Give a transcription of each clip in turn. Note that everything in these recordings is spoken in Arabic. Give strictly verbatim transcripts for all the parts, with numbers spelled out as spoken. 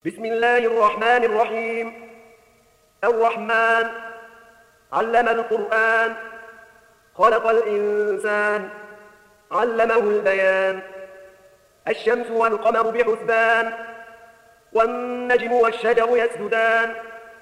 بسم الله الرحمن الرحيم. الرحمن علم القرآن، خلق الإنسان، علمه البيان. الشمس والقمر بحسبان، والنجم والشجر يسجدان.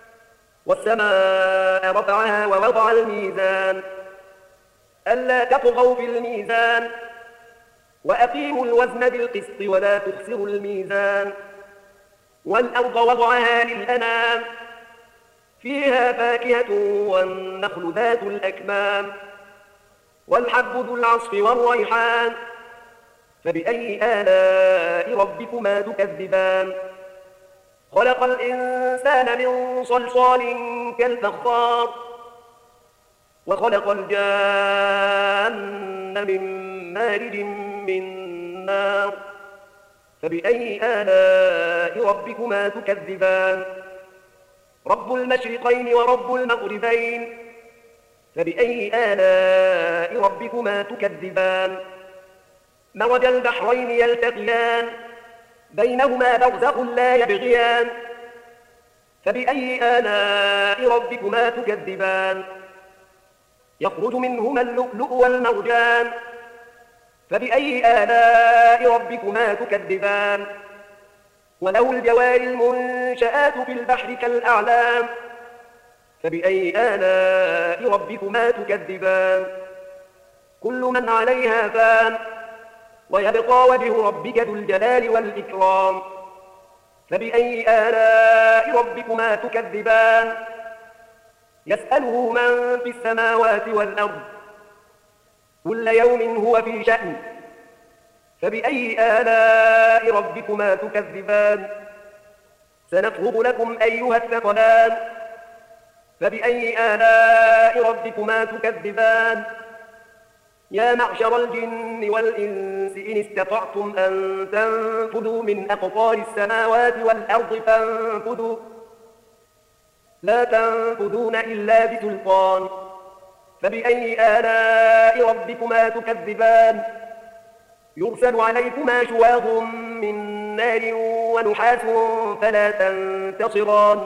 والسماء رفعها ووضع الميزان، ألا تطغوا في الميزان، وأقيموا الوزن بالقسط ولا تخسروا الميزان. والأرض وضعها للأنام، فيها فاكهة والنخل ذات الأكمام، والحب ذو العصف والريحان. فبأي آلاء ربكما تكذبان؟ خلق الإنسان من صلصال كالفخار، وخلق الجان من مارج من نار. فبأي آلاء ربكما تكذبان؟ رب المشرقين ورب المغربين، فبأي آلاء ربكما تكذبان؟ مرج البحرين يلتقيان، بينهما برزخ لا يبغيان. فبأي آلاء ربكما تكذبان؟ يخرج منهما اللؤلؤ والمرجان، فبأي آلاء ربكما تكذبان؟ وله الجوار المنشآت في البحر كالأعلام، فبأي آلاء ربكما تكذبان؟ كل من عليها فان، ويبقى وجه ربك ذو الجلال والإكرام. فبأي آلاء ربكما تكذبان؟ يسأله من في السماوات والأرض، كل يوم هو في شأن. فبأي آلاء ربكما تكذبان؟ سنفرغ لكم أيها الثقلان. فبأي آلاء ربكما تكذبان؟ يا معشر الجن والإنس إن استطعتم أن تنفذوا من أقطار السماوات والأرض فانفذوا، لا تنفذون إلا بسلطان. فبأي آلاء ربكما تكذبان؟ يرسل عليكما شواظ من نار ونحاس فلا تنتصران.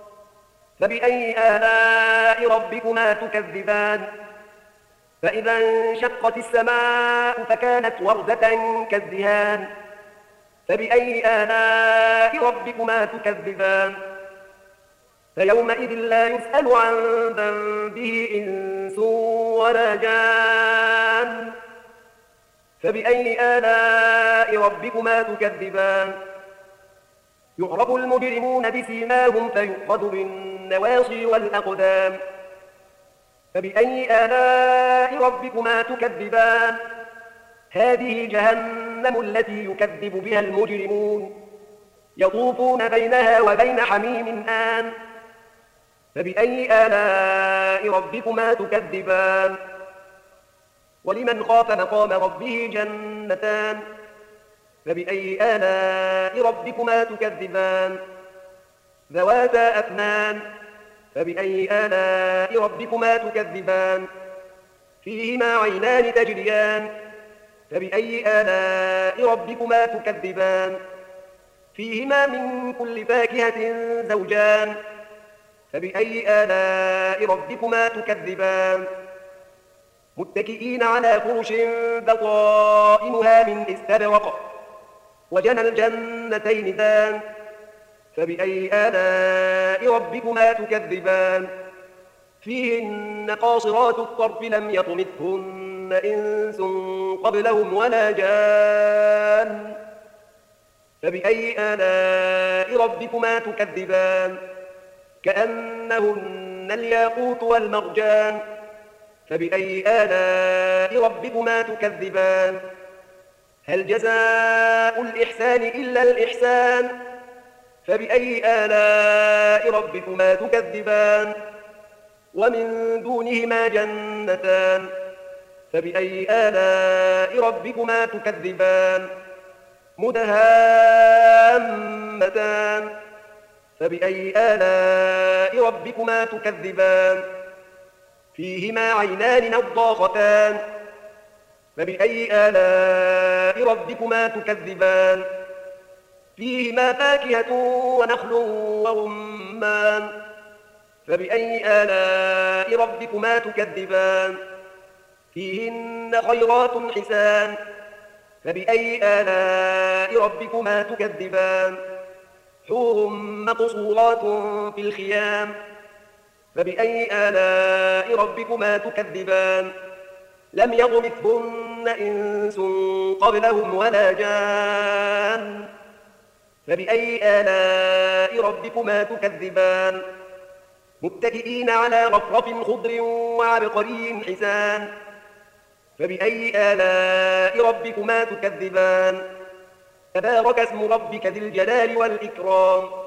فبأي آلاء ربكما تكذبان؟ فإذا انشقت السماء فكانت وردة كالدهان. فبأي آلاء ربكما تكذبان؟ فيومئذ لا يسأل عن ذنبه إنس ولا جان. فبأي آلاء ربكما تكذبان؟ يعرف المجرمون بسيماهم فيؤخذ بالنواصي والأقدام. فبأي آلاء ربكما تكذبان؟ هذه جهنم التي يكذب بها المجرمون، يطوفون بينها وبين حميم آن. فبأي آلاء ربكما تكذبان؟ ولمن خاف مقام ربه جنتان. فبأي آلاء ربكما تكذبان؟ ذواتا أفنان. فبأي آلاء ربكما تكذبان؟ فيهما عينان تجريان. فبأي آلاء ربكما تكذبان؟ فيهما من كل فاكهة زوجان. فبأي آلاء ربكما تكذبان؟ متكئين على فرش بطائنها من استبرق، وجنى الجنتين دان. فبأي آلاء ربكما تكذبان؟ فيهن قاصرات الطرف لم يطمثهن إنس قبلهم ولا جان. فبأي آلاء ربكما تكذبان؟ كأنهن الياقوت والمرجان. فبأي آلاء ربكما تكذبان؟ هل جزاء الإحسان إلا الإحسان؟ فبأي آلاء ربكما تكذبان؟ ومن دونهما جنتان. فبأي آلاء ربكما تكذبان؟ مدهامتان. فبأي آلاء ربكما تكذبان؟ فيهما عينان نضاختان. فبأي آلاء ربكما تكذبان؟ فيهما فاكهة ونخل ورمان فبأي آلاء ربكما تكذبان فيهن خيرات حسان فبأي آلاء ربكما تكذبان حور مقصورات في الخيام فبأي آلاء ربكما تكذبان لم يطمثهن إنس قبلهم ولا جان فبأي آلاء ربكما تكذبان متكئين على رفرف خضر وعبقري حسان فبأي آلاء ربكما تكذبان تبارك اسم ربك ذي الجلال والإكرام